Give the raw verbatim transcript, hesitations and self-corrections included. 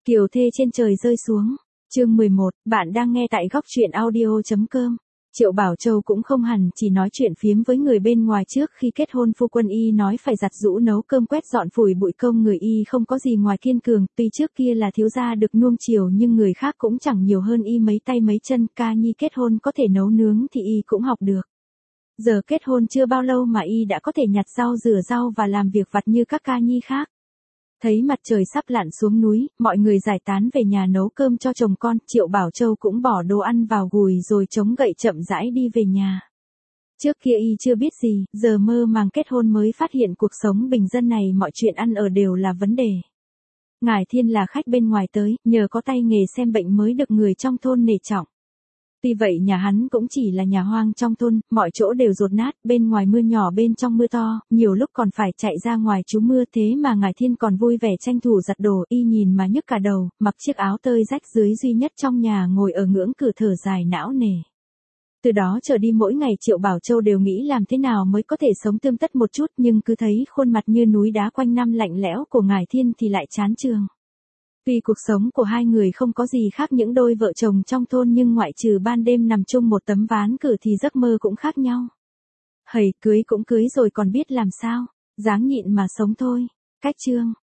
Kiều thê trên trời rơi xuống. Chương mười một, bạn đang nghe tại góc truyện audio.com. Triệu Bảo Châu cũng không hẳn chỉ nói chuyện phiếm với người bên ngoài trước khi kết hôn. Phu quân y nói phải giặt giũ nấu cơm quét dọn phủi bụi công người y không có gì ngoài kiên cường, tuy trước kia là thiếu gia được nuông chiều nhưng người khác cũng chẳng nhiều hơn y mấy tay mấy chân. Ca nhi kết hôn có thể nấu nướng thì y cũng học được. Giờ kết hôn chưa bao lâu mà y đã có thể nhặt rau rửa rau và làm việc vặt như các ca nhi khác. Thấy mặt trời sắp lặn xuống núi, mọi người giải tán về nhà nấu cơm cho chồng con, Triệu Bảo Châu cũng bỏ đồ ăn vào gùi rồi chống gậy chậm rãi đi về nhà. Trước kia y chưa biết gì, giờ mơ màng kết hôn mới phát hiện cuộc sống bình dân này mọi chuyện ăn ở đều là vấn đề. Ngải Thiên là khách bên ngoài tới, nhờ có tay nghề xem bệnh mới được người trong thôn nể trọng. Tuy vậy nhà hắn cũng chỉ là nhà hoang trong thôn, mọi chỗ đều dột nát, bên ngoài mưa nhỏ bên trong mưa to, nhiều lúc còn phải chạy ra ngoài trú mưa, thế mà Ngải Thiên còn vui vẻ tranh thủ giặt đồ, y nhìn mà nhức cả đầu, mặc chiếc áo tơi rách dưới duy nhất trong nhà ngồi ở ngưỡng cửa thở dài não nề. Từ đó trở đi mỗi ngày Triệu Bảo Châu đều nghĩ làm thế nào mới có thể sống tươm tất một chút, nhưng cứ thấy khuôn mặt như núi đá quanh năm lạnh lẽo của Ngải Thiên thì lại chán chường. Tuy cuộc sống của hai người không có gì khác những đôi vợ chồng trong thôn nhưng ngoại trừ ban đêm nằm chung một tấm ván cửa thì giấc mơ cũng khác nhau. Hầy, cưới cũng cưới rồi còn biết làm sao, dáng nhịn mà sống thôi. Cách chương.